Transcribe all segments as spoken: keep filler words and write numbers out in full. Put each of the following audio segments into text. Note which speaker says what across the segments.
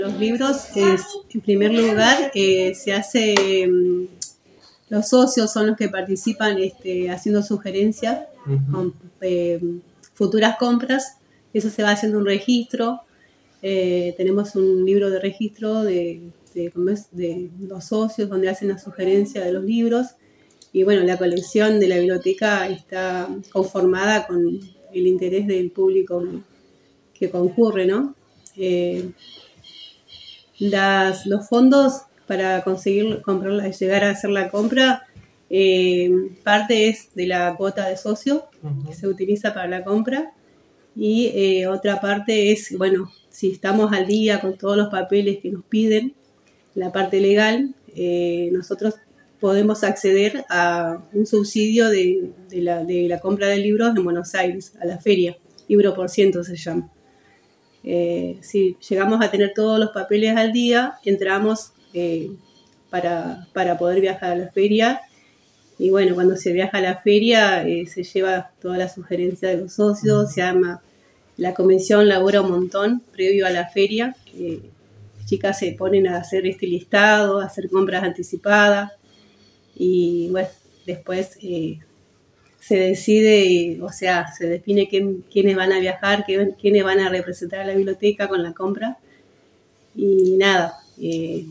Speaker 1: Los libros, es, en primer lugar, eh, se hace, um, los socios son los que participan este, haciendo sugerencias uh-huh. con eh, futuras compras. Eso se va haciendo un registro. Eh, tenemos un libro de registro de, de, de los socios donde hacen la sugerencia de los libros. Y bueno, la colección de la biblioteca está conformada con el interés del público que concurre, ¿no? Eh, las, los fondos para conseguir comprarla, llegar a hacer la compra, eh, parte es de la cuota de socio uh-huh. que se utiliza para la compra y eh, otra parte es, bueno, si estamos al día con todos los papeles que nos piden, la parte legal, eh, nosotros podemos acceder a un subsidio de, de, la, de la compra de libros en Buenos Aires, a la feria, libro por ciento se llama. Eh, si llegamos a tener todos los papeles al día, entramos eh, para, para poder viajar a la feria. Y bueno, cuando se viaja a la feria, eh, se lleva toda la sugerencia de los socios, se arma, la comisión labora un montón previo a la feria. Eh, las chicas se ponen a hacer este listado, a hacer compras anticipadas. Y bueno, después eh, se decide, o sea, se define quién, quiénes van a viajar, quién, quiénes van a representar a la biblioteca con la compra. Y nada, eh,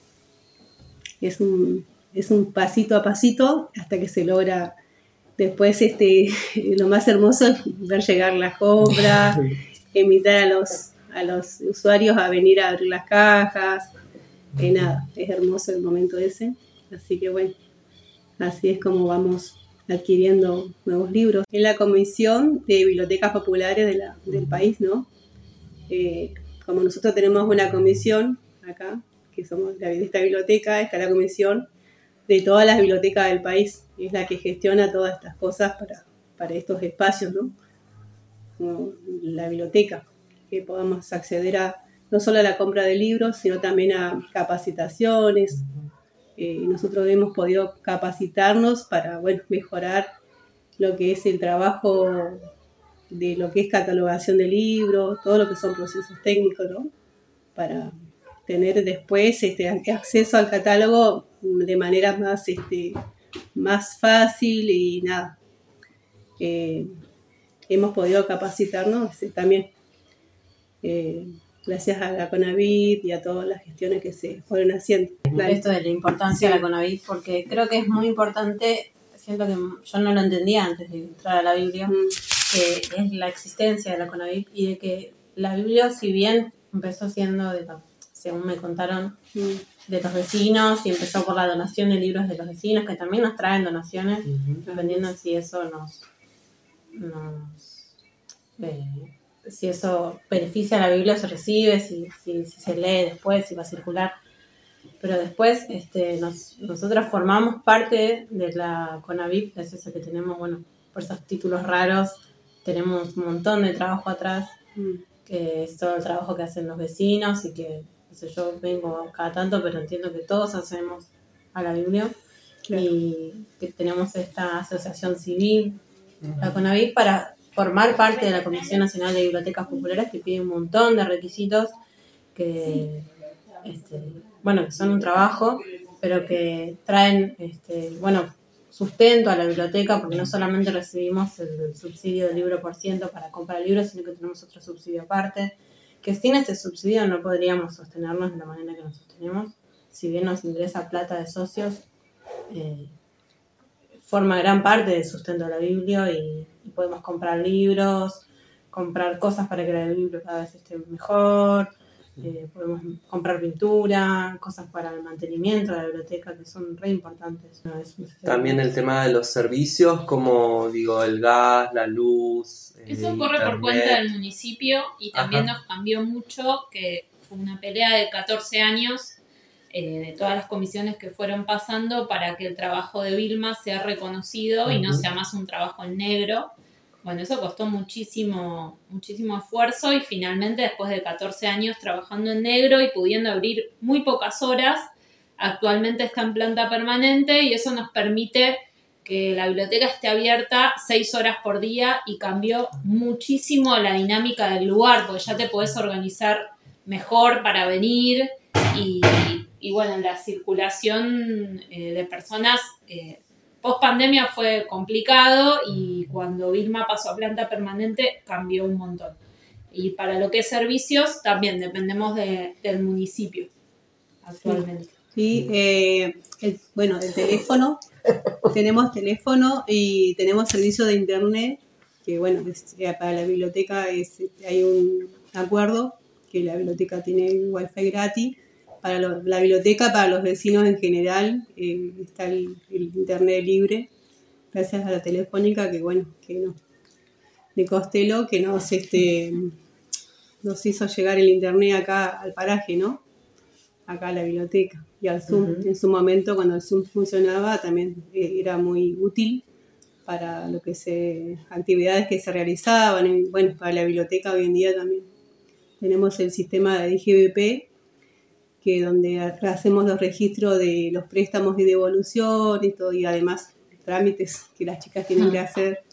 Speaker 1: es un, es un pasito a pasito hasta que se logra. Después este, lo más hermoso es ver llegar las compras, invitar a los, a los usuarios a venir a abrir las cajas. Eh, nada, es hermoso el momento ese. Así que bueno, así es como vamos adquiriendo nuevos libros. En la Comisión de Bibliotecas Populares de la, del país, ¿no? Eh, como nosotros tenemos una comisión acá, que somos de esta biblioteca, está la comisión de todas las bibliotecas del país, y es la que gestiona todas estas cosas para, para estos espacios, ¿no? Como la biblioteca, que podamos acceder a no solo a la compra de libros, sino también a capacitaciones. Eh, nosotros hemos podido capacitarnos para, bueno, mejorar lo que es el trabajo de lo que es catalogación de libros, todo lo que son procesos técnicos, ¿no? Para tener después este, acceso al catálogo de manera más, este, más fácil y nada. Eh, hemos podido capacitarnos este, también. Eh, gracias a la CONAVIT y a todas las gestiones que se fueron haciendo.
Speaker 2: Claro. Esto de la importancia sí. de la CONAVIT, porque creo que es muy importante, siento que yo no lo entendía antes de entrar a la Biblia, mm. que es la existencia de la CONAVIT y de que la Biblia, si bien empezó siendo, de los, según me contaron, mm. de los vecinos y empezó por la donación de libros de los vecinos, que también nos traen donaciones, uh-huh. dependiendo si eso nos... nos eh, si eso beneficia a la Biblia, se recibe, si, si, si se lee después, si va a circular. Pero después este, nos, nosotros formamos parte de la CONAVIP, gracias a que tenemos, bueno, por esos títulos raros, tenemos un montón de trabajo atrás, mm. que es todo el trabajo que hacen los vecinos y que, no sé, yo vengo cada tanto, pero entiendo que todos hacemos a la Biblia. Claro. Y que tenemos esta asociación civil, uh-huh. la CONAVIP, para formar parte de la Comisión Nacional de Bibliotecas Populares, que pide un montón de requisitos que, este, bueno, que son un trabajo, pero que traen, este, bueno, sustento a la biblioteca, porque no solamente recibimos el subsidio del libro por ciento para comprar libros, sino que tenemos otro subsidio aparte, que sin ese subsidio no podríamos sostenernos de la manera que nos sostenemos. Si bien nos ingresa plata de socios, eh, forma gran parte del sustento de la Biblia y, y podemos comprar libros, comprar cosas para que la Biblia cada vez esté mejor, eh, podemos comprar pintura, cosas para el mantenimiento de la biblioteca que son re importantes. ¿No? Es
Speaker 3: También el tema de los servicios, como digo, el gas, la luz.
Speaker 4: Eso corre internet. Por cuenta del municipio y también Ajá. nos cambió mucho, que fue una pelea de catorce años. Eh, de todas las comisiones que fueron pasando para que el trabajo de Vilma sea reconocido uh-huh. y no sea más un trabajo en negro. Bueno, eso costó muchísimo, muchísimo esfuerzo y finalmente después de catorce años trabajando en negro y pudiendo abrir muy pocas horas, actualmente está en planta permanente y eso nos permite que la biblioteca esté abierta seis horas por día y cambió muchísimo la dinámica del lugar, porque ya te podés organizar mejor para venir y, y bueno, la circulación eh, de personas eh, post pandemia fue complicado y cuando Vilma pasó a planta permanente cambió un montón. Y para lo que es servicios también dependemos de, del municipio actualmente.
Speaker 1: Sí, eh, el, bueno, el teléfono, tenemos teléfono y tenemos servicio de internet, que bueno, es, para la biblioteca es, hay un acuerdo que la biblioteca tiene wifi gratis. Para lo, la biblioteca, para los vecinos en general, eh, está el, el internet libre, gracias a la telefónica, que bueno, que no, de Costello, que nos, este, nos hizo llegar el internet acá al paraje, ¿no? Acá a la biblioteca y al Zoom. Uh-huh. En su momento, cuando el Zoom funcionaba, también era muy útil para lo que se, actividades que se realizaban, y bueno, para la biblioteca hoy en día también. Tenemos el sistema de D G B P, que donde hacemos los registros de los préstamos y devolución y todo, y además trámites que las chicas tienen que hacer